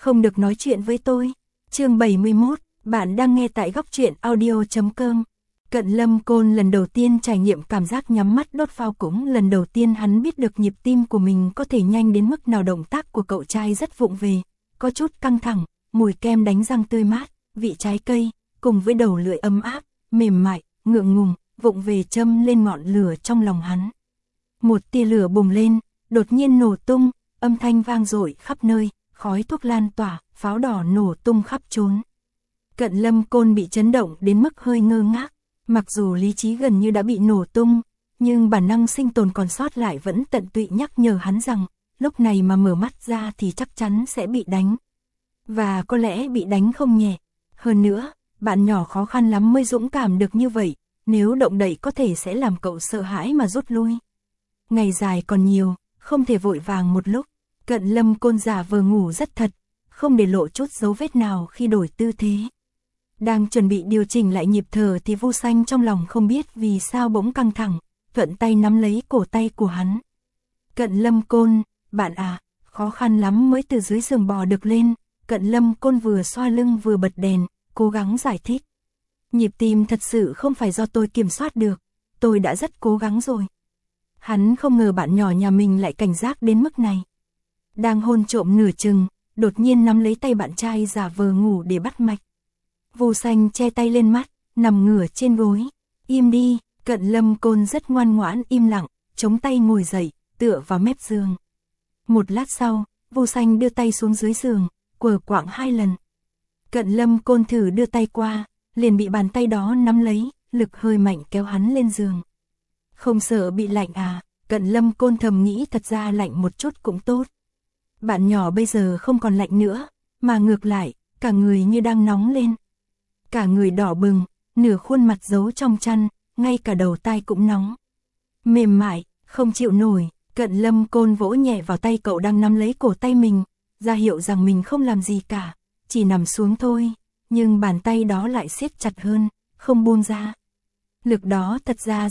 Không được nói chuyện với tôi. Chương 71, bạn đang nghe tại góc truyện audio.com. Cận Lâm Côn lần đầu tiên trải nghiệm cảm giác nhắm mắt đốt pháo, cũng lần đầu tiên hắn biết được nhịp tim của mình có thể nhanh đến mức nào. Động tác của cậu trai rất vụng về, có chút căng thẳng, mùi kem đánh răng tươi mát, vị trái cây, cùng với đầu lưỡi ấm áp, mềm mại, ngượng ngùng, vụng về châm lên ngọn lửa trong lòng hắn. Một tia lửa bùng lên, đột nhiên nổ tung, âm thanh vang dội khắp nơi, khói thuốc lan tỏa, pháo đỏ nổ tung khắp trốn. Cận Lâm Côn bị chấn động đến mức hơi ngơ ngác, mặc dù lý trí gần như đã bị nổ tung, nhưng bản năng sinh tồn còn sót lại vẫn tận tụy nhắc nhở hắn rằng, lúc này mà mở mắt ra thì chắc chắn sẽ bị đánh. Và có lẽ bị đánh không nhẹ. Hơn nữa, bạn nhỏ khó khăn lắm mới dũng cảm được như vậy, nếu động đậy có thể sẽ làm cậu sợ hãi mà rút lui. Ngày dài còn nhiều, không thể vội vàng một lúc. Cận Lâm Côn giả vờ ngủ rất thật, không để lộ chút dấu vết nào khi đổi tư thế. Đang chuẩn bị điều chỉnh lại nhịp thở thì Vu Xanh trong lòng không biết vì sao bỗng căng thẳng, thuận tay nắm lấy cổ tay của hắn. Cận Lâm Côn, bạn à, khó khăn lắm mới từ dưới giường bò được lên. Cận Lâm Côn vừa xoa lưng vừa bật đèn, cố gắng giải thích. Nhịp tim thật sự không phải do tôi kiểm soát được, tôi đã rất cố gắng rồi. Hắn không ngờ bạn nhỏ nhà mình lại cảnh giác đến mức này. Đang hôn trộm nửa chừng, đột nhiên nắm lấy tay bạn trai giả vờ ngủ để bắt mạch. Vu Xanh che tay lên mắt, nằm ngửa trên gối. Im đi. Cận Lâm Côn rất ngoan ngoãn im lặng, chống tay ngồi dậy, tựa vào mép giường. Một lát sau, Vu Xanh đưa tay xuống dưới giường, quờ quạng 2 lần. Cận Lâm Côn thử đưa tay qua, liền bị bàn tay đó nắm lấy, lực hơi mạnh kéo hắn lên giường. Không sợ bị lạnh à? Cận Lâm Côn thầm nghĩ thật ra lạnh một chút cũng tốt. Bạn nhỏ bây giờ không còn lạnh nữa, mà ngược lại, cả người như đang nóng lên. Cả người đỏ bừng, nửa khuôn mặt giấu trong chăn, ngay cả đầu tai cũng nóng. Mềm mại, không chịu nổi. Cận Lâm Côn vỗ nhẹ vào tay cậu đang nắm lấy cổ tay mình, ra hiệu rằng mình không làm gì cả, chỉ nằm xuống thôi, nhưng bàn tay đó lại siết chặt hơn, không buông ra. Lực đó thật ra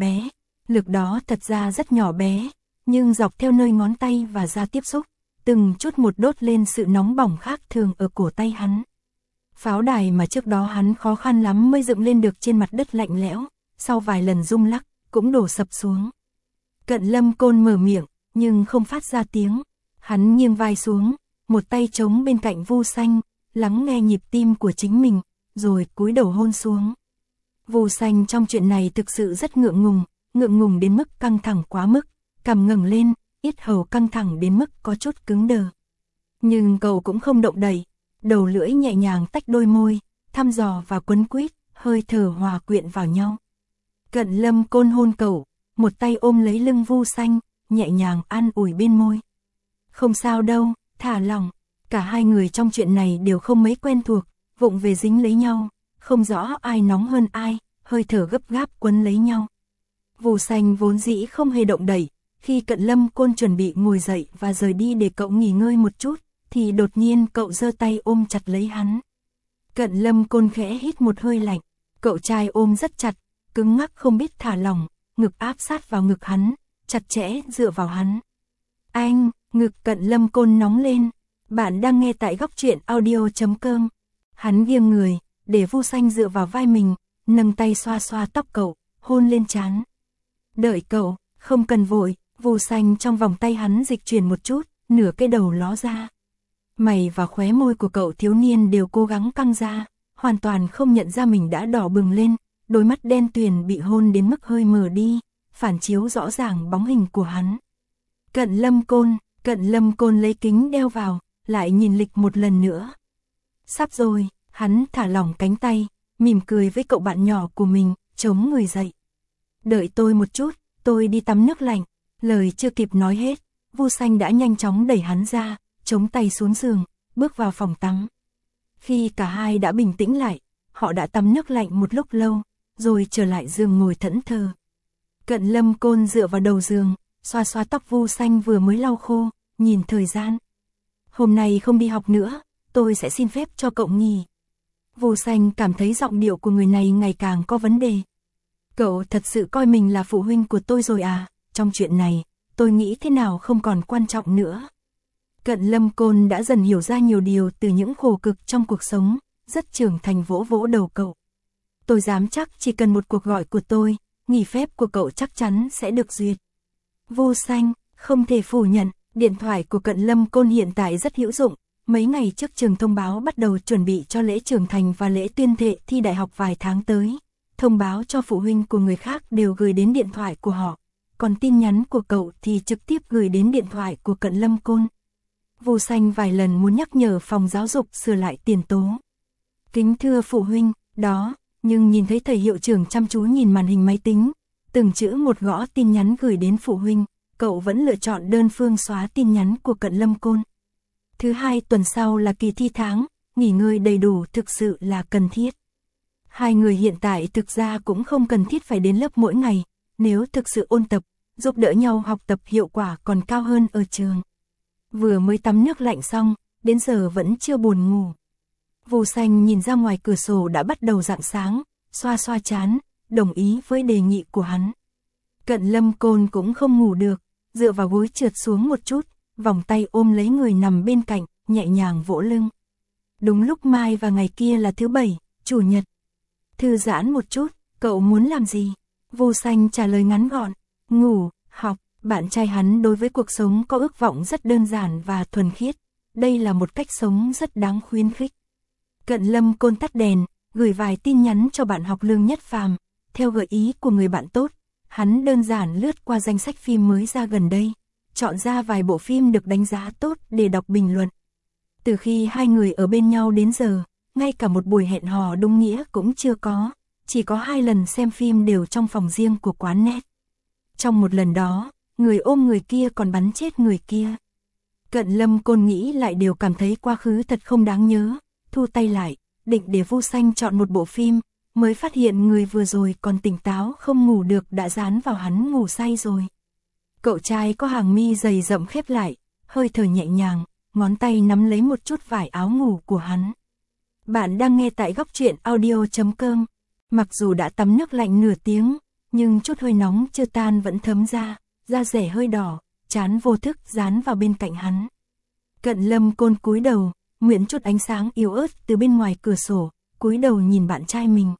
rất nhỏ bé, nhưng dọc theo nơi ngón tay và da tiếp xúc, từng chút một đốt lên sự nóng bỏng khác thường ở cổ tay hắn. Pháo đài mà trước đó hắn khó khăn lắm mới dựng lên được trên mặt đất lạnh lẽo, sau vài lần rung lắc, cũng đổ sập xuống. Cận Lâm Côn mở miệng, nhưng không phát ra tiếng. Hắn nghiêng vai xuống, một tay chống bên cạnh Vu Xanh, lắng nghe nhịp tim của chính mình, rồi cúi đầu hôn xuống. Vu Xanh trong chuyện này thực sự rất ngượng ngùng đến mức căng thẳng quá mức, cằm ngẩng lên, yết hầu căng thẳng đến mức có chút cứng đờ. Nhưng cậu cũng không động đậy, đầu lưỡi nhẹ nhàng tách đôi môi, thăm dò và quấn quýt, hơi thở hòa quyện vào nhau. Cận Lâm Côn hôn cậu, một tay ôm lấy lưng Vu Xanh, nhẹ nhàng an ủi bên môi. Không sao đâu, thả lỏng. Cả hai người trong chuyện này đều không mấy quen thuộc, vụng về dính lấy nhau, không rõ ai nóng hơn ai, hơi thở gấp gáp quấn lấy nhau. Vu Xanh vốn dĩ không hề động đậy, khi Cận Lâm Côn chuẩn bị ngồi dậy và rời đi để cậu nghỉ ngơi một chút, thì đột nhiên cậu giơ tay ôm chặt lấy hắn. Cận Lâm Côn khẽ hít một hơi lạnh, cậu trai ôm rất chặt, cứng ngắc không biết thả lỏng, ngực áp sát vào ngực hắn, chặt chẽ dựa vào hắn. Anh, ngực Cận Lâm Côn nóng lên. Bạn đang nghe tại góc truyện audio.com. Hắn nghiêng người, để Vu Xanh dựa vào vai mình, nâng tay xoa xoa tóc cậu, hôn lên trán. Đợi cậu, không cần vội. Vu Xanh trong vòng tay hắn dịch chuyển một chút, nửa cái đầu ló ra. Mày và khóe môi của cậu thiếu niên đều cố gắng căng ra, hoàn toàn không nhận ra mình đã đỏ bừng lên, đôi mắt đen tuyền bị hôn đến mức hơi mờ đi, phản chiếu rõ ràng bóng hình của hắn. Cận Lâm Côn lấy kính đeo vào, lại nhìn lịch một lần nữa. Sắp rồi, hắn thả lỏng cánh tay, mỉm cười với cậu bạn nhỏ của mình, chống người dậy. Đợi tôi một chút, tôi đi tắm nước lạnh. Lời chưa kịp nói hết, Vu Xanh đã nhanh chóng đẩy hắn ra, chống tay xuống giường, bước vào phòng tắm. Khi cả hai đã bình tĩnh lại, họ đã tắm nước lạnh một lúc lâu, rồi trở lại giường ngồi thẫn thờ. Cận Lâm Côn dựa vào đầu giường, xoa xoa tóc Vu Xanh vừa mới lau khô, nhìn thời gian. Hôm nay không đi học nữa, tôi sẽ xin phép cho cậu nghỉ. Vu Xanh cảm thấy giọng điệu của người này ngày càng có vấn đề. Cậu thật sự coi mình là phụ huynh của tôi rồi à? Trong chuyện này, tôi nghĩ thế nào không còn quan trọng nữa. Cận Lâm Côn đã dần hiểu ra nhiều điều từ những khổ cực trong cuộc sống, rất trưởng thành vỗ vỗ đầu cậu. Tôi dám chắc chỉ cần một cuộc gọi của tôi, nghỉ phép của cậu chắc chắn sẽ được duyệt. Vô Xanh, không thể phủ nhận, điện thoại của Cận Lâm Côn hiện tại rất hữu dụng. Mấy ngày trước trường thông báo bắt đầu chuẩn bị cho lễ trưởng thành và lễ tuyên thệ thi đại học vài tháng tới. Thông báo cho phụ huynh của người khác đều gửi đến điện thoại của họ. Còn tin nhắn của cậu thì trực tiếp gửi đến điện thoại của Cận Lâm Côn. Vô Xanh vài lần muốn nhắc nhở phòng giáo dục sửa lại tiền tố. Kính thưa phụ huynh, đó, nhưng nhìn thấy thầy hiệu trưởng chăm chú nhìn màn hình máy tính, từng chữ một gõ tin nhắn gửi đến phụ huynh, cậu vẫn lựa chọn đơn phương xóa tin nhắn của Cận Lâm Côn. Thứ hai tuần sau là kỳ thi tháng, nghỉ ngơi đầy đủ thực sự là cần thiết. Hai người hiện tại thực ra cũng không cần thiết phải đến lớp mỗi ngày, nếu thực sự ôn tập, giúp đỡ nhau học tập hiệu quả còn cao hơn ở trường. Vừa mới tắm nước lạnh xong, đến giờ vẫn chưa buồn ngủ. Vô Xanh nhìn ra ngoài cửa sổ đã bắt đầu rạng sáng, xoa xoa trán, đồng ý với đề nghị của hắn. Cận Lâm Côn cũng không ngủ được, dựa vào gối trượt xuống một chút, vòng tay ôm lấy người nằm bên cạnh, nhẹ nhàng vỗ lưng. Đúng lúc mai và ngày kia là thứ Bảy, Chủ nhật. Thư giãn một chút, cậu muốn làm gì? Vô Xanh trả lời ngắn gọn, ngủ, học. Bạn trai hắn đối với cuộc sống có ước vọng rất đơn giản và thuần khiết. Đây là một cách sống rất đáng khuyến khích. Cận Lâm Côn tắt đèn, gửi vài tin nhắn cho bạn học Lương Nhất Phàm. Theo gợi ý của người bạn tốt, hắn đơn giản lướt qua danh sách phim mới ra gần đây, chọn ra vài bộ phim được đánh giá tốt để đọc bình luận. Từ khi hai người ở bên nhau đến giờ, ngay cả một buổi hẹn hò đúng nghĩa cũng chưa có, chỉ có 2 lần xem phim đều trong phòng riêng của quán net. Trong một lần đó, người ôm người kia còn bắn chết người kia. Cận Lâm Côn nghĩ lại đều cảm thấy quá khứ thật không đáng nhớ, thu tay lại, định để Vô Xanh chọn một bộ phim, mới phát hiện người vừa rồi còn tỉnh táo không ngủ được đã dán vào hắn ngủ say rồi. Cậu trai có hàng mi dày rậm khép lại, hơi thở nhẹ nhàng, ngón tay nắm lấy một chút vải áo ngủ của hắn. Bạn đang nghe tại Góc Truyện Audio.com. Mặc dù đã tắm nước lạnh nửa tiếng, nhưng chút hơi nóng chưa tan vẫn thấm ra, da rẻ hơi đỏ, trán vô thức dán vào bên cạnh hắn. Cận Lâm Côn cúi đầu, mượn chút ánh sáng yếu ớt từ bên ngoài cửa sổ, cúi đầu nhìn bạn trai mình.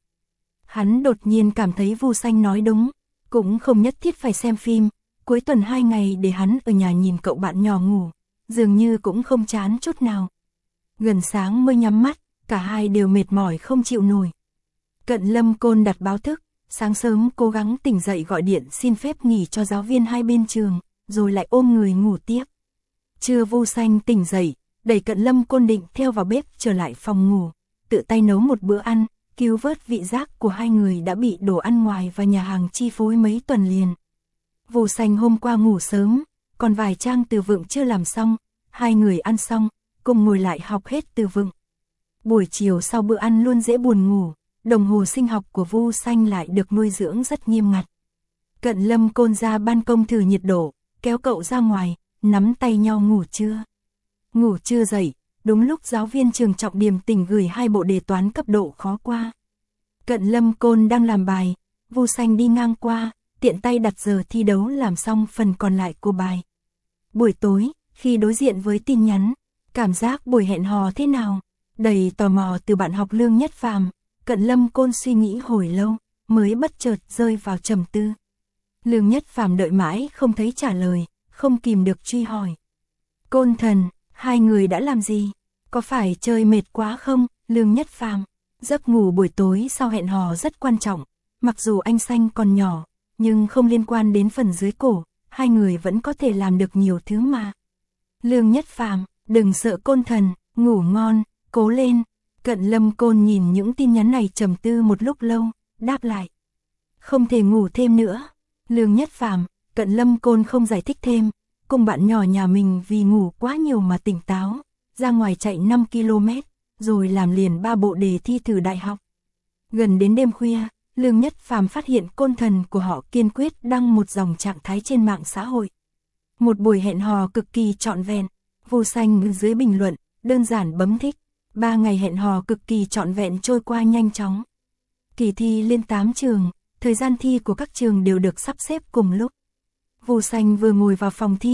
Hắn đột nhiên cảm thấy Vô Xanh nói đúng, cũng không nhất thiết phải xem phim, cuối tuần 2 ngày để hắn ở nhà nhìn cậu bạn nhỏ ngủ, dường như cũng không chán chút nào. Gần sáng mới nhắm mắt, cả hai đều mệt mỏi không chịu nổi. Cận Lâm Côn đặt báo thức, sáng sớm cố gắng tỉnh dậy gọi điện xin phép nghỉ cho giáo viên hai bên trường, rồi lại ôm người ngủ tiếp. Trưa Vô Xanh tỉnh dậy, đẩy Cận Lâm Côn định theo vào bếp trở lại phòng ngủ, tự tay nấu một bữa ăn, cứu vớt vị giác của hai người đã bị đồ ăn ngoài và nhà hàng chi phối mấy tuần liền. Vô Xanh hôm qua ngủ sớm, còn vài trang từ vựng chưa làm xong, hai người ăn xong, cùng ngồi lại học hết từ vựng. Buổi chiều sau bữa ăn luôn dễ buồn ngủ, đồng hồ sinh học của Vô Xanh lại được nuôi dưỡng rất nghiêm ngặt. Cận Lâm Côn ra ban công thử nhiệt độ, kéo cậu ra ngoài, nắm tay nhau ngủ trưa. Ngủ trưa dậy, đúng lúc giáo viên trường trọng điểm tỉnh gửi 2 bộ đề toán cấp độ khó qua. Cận Lâm Côn đang làm bài, Vô Xanh đi ngang qua, tiện tay đặt giờ thi đấu làm xong phần còn lại của bài. Buổi tối, khi đối diện với tin nhắn, cảm giác buổi hẹn hò thế nào? Đầy tò mò từ bạn học Lương Nhất Phàm, Cận Lâm Côn suy nghĩ hồi lâu, mới bất chợt rơi vào trầm tư. Lương Nhất Phàm đợi mãi không thấy trả lời, không kìm được truy hỏi. Côn thần, hai người đã làm gì? Có phải chơi mệt quá không? Lương Nhất Phàm, giấc ngủ buổi tối sau hẹn hò rất quan trọng, mặc dù anh Xanh còn nhỏ, nhưng không liên quan đến phần dưới cổ, hai người vẫn có thể làm được nhiều thứ mà. Lương Nhất Phàm, đừng sợ Côn thần, ngủ ngon, cố lên. Cận Lâm Côn nhìn những tin nhắn này trầm tư một lúc lâu, đáp lại. Không thể ngủ thêm nữa. Lương Nhất Phàm, Cận Lâm Côn không giải thích thêm, cùng bạn nhỏ nhà mình vì ngủ quá nhiều mà tỉnh táo, ra ngoài chạy 5 km, rồi làm liền 3 bộ đề thi thử đại học. Gần đến đêm khuya, Lương Nhất Phàm phát hiện Côn thần của họ kiên quyết đăng một dòng trạng thái trên mạng xã hội. Một buổi hẹn hò cực kỳ trọn vẹn, Vô Xanh dưới bình luận, đơn giản bấm thích. 3 ngày hẹn hò cực kỳ trọn vẹn trôi qua nhanh chóng. Kỳ thi lên 8 trường, thời gian thi của các trường đều được sắp xếp cùng lúc. Vô Xanh vừa ngồi vào phòng thi,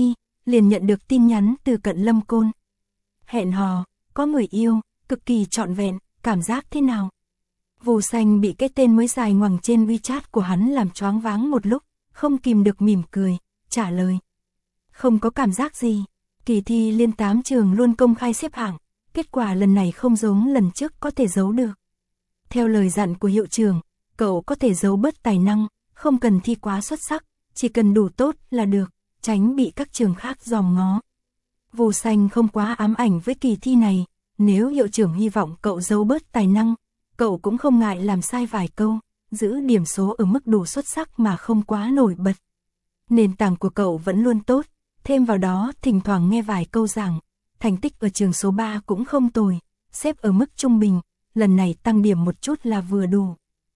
liền nhận được tin nhắn từ Cận Lâm Côn. Hẹn hò, có người yêu, cực kỳ trọn vẹn, cảm giác thế nào? Vô Xanh bị cái tên mới dài ngoằng trên WeChat của hắn làm choáng váng một lúc, không kìm được mỉm cười, trả lời. Không có cảm giác gì, kỳ thi liên 8 trường luôn công khai xếp hạng, kết quả lần này không giống lần trước có thể giấu được. Theo lời dặn của hiệu trưởng, cậu có thể giấu bớt tài năng, không cần thi quá xuất sắc, chỉ cần đủ tốt là được, tránh bị các trường khác dòm ngó. Vô Xanh không quá ám ảnh với kỳ thi này, nếu hiệu trưởng hy vọng cậu giấu bớt tài năng, cậu cũng không ngại làm sai vài câu, giữ điểm số ở mức đủ xuất sắc mà không quá nổi bật. Nền tảng của cậu vẫn luôn tốt, thêm vào đó thỉnh thoảng nghe vài câu giảng, thành tích ở trường số 3 cũng không tồi, xếp ở mức trung bình, lần này tăng điểm một chút là vừa đủ.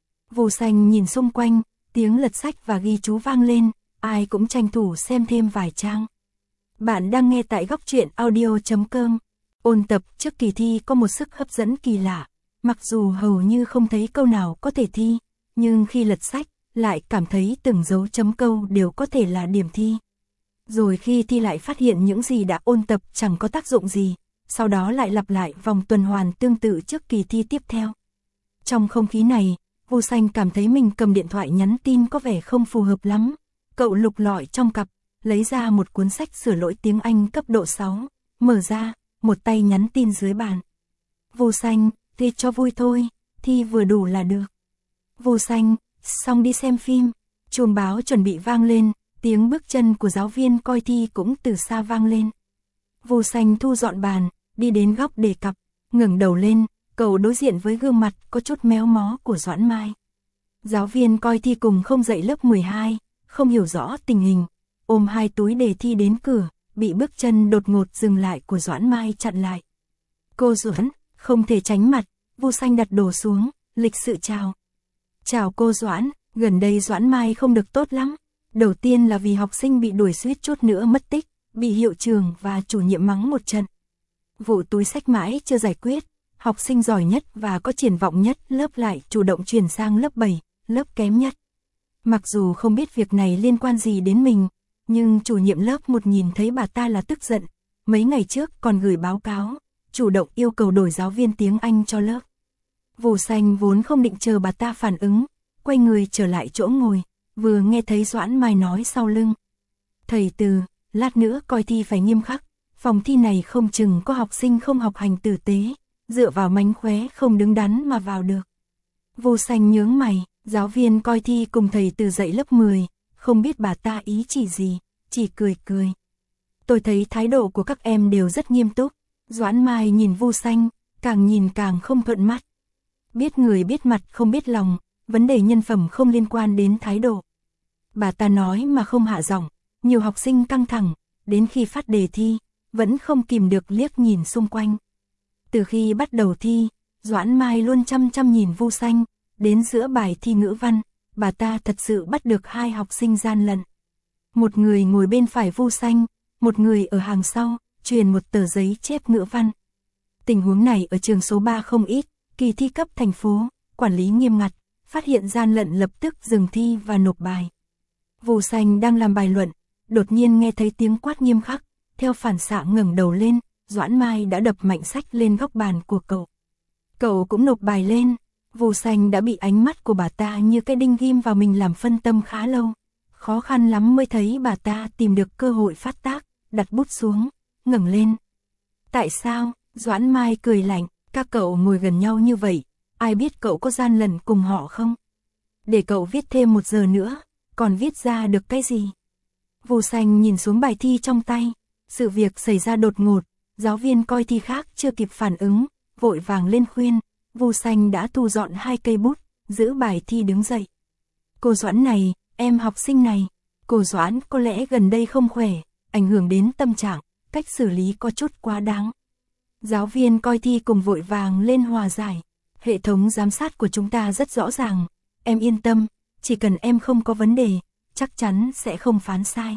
Vô Xanh nhìn xung quanh, tiếng lật sách và ghi chú vang lên, ai cũng tranh thủ xem thêm vài trang. Bạn đang nghe tại Góc Truyện Audio.com. Ôn tập trước kỳ thi có một sức hấp dẫn kỳ lạ, mặc dù hầu như không thấy câu nào có thể thi, nhưng khi lật sách, lại cảm thấy từng dấu chấm câu đều có thể là điểm thi. Rồi khi thi lại phát hiện những gì đã ôn tập chẳng có tác dụng gì, sau đó lại lặp lại vòng tuần hoàn tương tự trước kỳ thi tiếp theo. Trong không khí này, Vô Xanh cảm thấy mình cầm điện thoại nhắn tin có vẻ không phù hợp lắm. Cậu lục lọi trong cặp, lấy ra một cuốn sách sửa lỗi tiếng Anh cấp độ 6, mở ra, một tay nhắn tin dưới bàn. Vô Xanh, thi cho vui thôi, thi vừa đủ là được. Vô Xanh, xong đi xem phim, chuông báo chuẩn bị vang lên, tiếng bước chân của giáo viên coi thi cũng từ xa vang lên. Vô Xanh thu dọn bàn, đi đến góc đề cặp, ngẩng đầu lên, cậu đối diện với gương mặt có chút méo mó của Doãn Mai. Giáo viên coi thi cùng không dạy lớp 12, không hiểu rõ tình hình, ôm hai túi đề thi đến cửa, bị bước chân đột ngột dừng lại của Doãn Mai chặn lại. Cô Doãn, không thể tránh mặt, Vô Xanh đặt đồ xuống, lịch sự chào. Chào cô Doãn, gần đây Doãn Mai không được tốt lắm. Đầu tiên là vì học sinh bị đuổi suýt chút nữa mất tích, bị hiệu trưởng và chủ nhiệm mắng một trận. Vụ túi sách mãi chưa giải quyết, học sinh giỏi nhất và có triển vọng nhất lớp lại chủ động chuyển sang lớp 7, lớp kém nhất. Mặc dù không biết việc này liên quan gì đến mình, nhưng chủ nhiệm lớp một nhìn thấy bà ta là tức giận, mấy ngày trước còn gửi báo cáo, chủ động yêu cầu đổi giáo viên tiếng Anh cho lớp. Vô Xanh vốn không định chờ bà ta phản ứng, quay người trở lại chỗ ngồi, vừa nghe thấy Doãn Mai nói sau lưng. Thầy Từ, lát nữa coi thi phải nghiêm khắc, phòng thi này không chừng có học sinh không học hành tử tế, dựa vào mánh khóe không đứng đắn mà vào được. Vô Xanh nhướng mày, giáo viên coi thi cùng thầy Từ dạy lớp 10, không biết bà ta ý chỉ gì, chỉ cười cười. Tôi thấy thái độ của các em đều rất nghiêm túc. Doãn Mai nhìn Vô Xanh, càng nhìn càng không thuận mắt. Biết người biết mặt không biết lòng, vấn đề nhân phẩm không liên quan đến thái độ. Bà ta nói mà không hạ giọng, nhiều học sinh căng thẳng, đến khi phát đề thi, vẫn không kìm được liếc nhìn xung quanh. Từ khi bắt đầu thi, Doãn Mai luôn chăm chăm nhìn Vô Xanh, đến giữa bài thi ngữ văn, bà ta thật sự bắt được hai học sinh gian lận. Một người ngồi bên phải Vô Xanh, một người ở hàng sau, truyền một tờ giấy chép ngữ văn. Tình huống này ở trường số 3 không ít, kỳ thi cấp thành phố, quản lý nghiêm ngặt, phát hiện gian lận lập tức dừng thi và nộp bài. Vô Xanh đang làm bài luận, đột nhiên nghe thấy tiếng quát nghiêm khắc, theo phản xạ ngẩng đầu lên, Doãn Mai đã đập mạnh sách lên góc bàn của cậu. Cậu cũng nộp bài lên, Vô Xanh đã bị ánh mắt của bà ta như cái đinh ghim vào mình làm phân tâm khá lâu. Khó khăn lắm mới thấy bà ta tìm được cơ hội phát tác, đặt bút xuống, ngẩng lên. Tại sao? Doãn Mai cười lạnh, các cậu ngồi gần nhau như vậy, ai biết cậu có gian lận cùng họ không? Để cậu viết thêm 1 giờ nữa, còn viết ra được cái gì? Vô Xanh nhìn xuống bài thi trong tay, sự việc xảy ra đột ngột, giáo viên coi thi khác chưa kịp phản ứng, vội vàng lên khuyên, Vô Xanh đã thu dọn 2 cây bút, giữ bài thi đứng dậy. Cô Doãn này, em học sinh này, cô Doãn có lẽ gần đây không khỏe, ảnh hưởng đến tâm trạng, cách xử lý có chút quá đáng. Giáo viên coi thi cùng vội vàng lên hòa giải, hệ thống giám sát của chúng ta rất rõ ràng, em yên tâm, chỉ cần em không có vấn đề, chắc chắn sẽ không phán sai.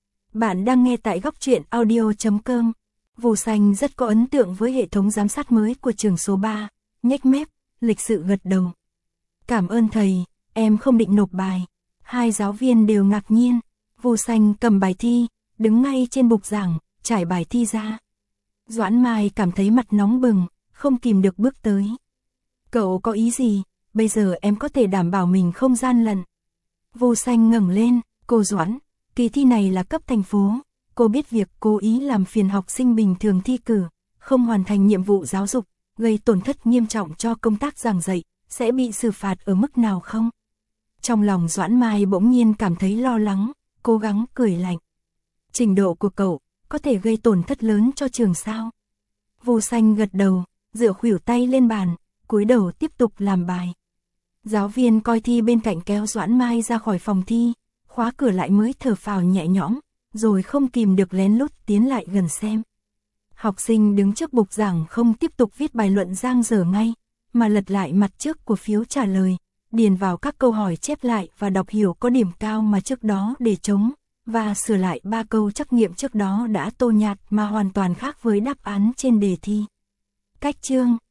Bạn đang nghe tại Góc Truyện Audio.com. Vô Xanh rất có ấn tượng với hệ thống giám sát mới của trường số 3, nhếch mép, lịch sự gật đầu. Cảm ơn thầy, em không định nộp bài. Hai giáo viên đều ngạc nhiên, Vô Xanh cầm bài thi, đứng ngay trên bục giảng, trải bài thi ra. Doãn Mai cảm thấy mặt nóng bừng, không kìm được bước tới. Cậu có ý gì, bây giờ em có thể đảm bảo mình không gian lận. Vô Xanh ngẩng lên, cô Doãn, kỳ thi này là cấp thành phố, cô biết việc cố ý làm phiền học sinh bình thường thi cử, không hoàn thành nhiệm vụ giáo dục, gây tổn thất nghiêm trọng cho công tác giảng dạy, sẽ bị xử phạt ở mức nào không? Trong lòng Doãn Mai bỗng nhiên cảm thấy lo lắng, cố gắng cười lạnh. Trình độ của cậu có thể gây tổn thất lớn cho trường sao? Vô Xanh gật đầu, dựa khuỷu tay lên bàn, cúi đầu tiếp tục làm bài. Giáo viên coi thi bên cạnh kéo Doãn Mai ra khỏi phòng thi, khóa cửa lại mới thở phào nhẹ nhõm, rồi không kìm được lén lút tiến lại gần xem. Học sinh đứng trước bục giảng không tiếp tục viết bài luận giang dở ngay, mà lật lại mặt trước của phiếu trả lời, điền vào các câu hỏi chép lại và đọc hiểu có điểm cao mà trước đó để trống, và sửa lại 3 câu trắc nghiệm trước đó đã tô nhạt mà hoàn toàn khác với đáp án trên đề thi. Cách chương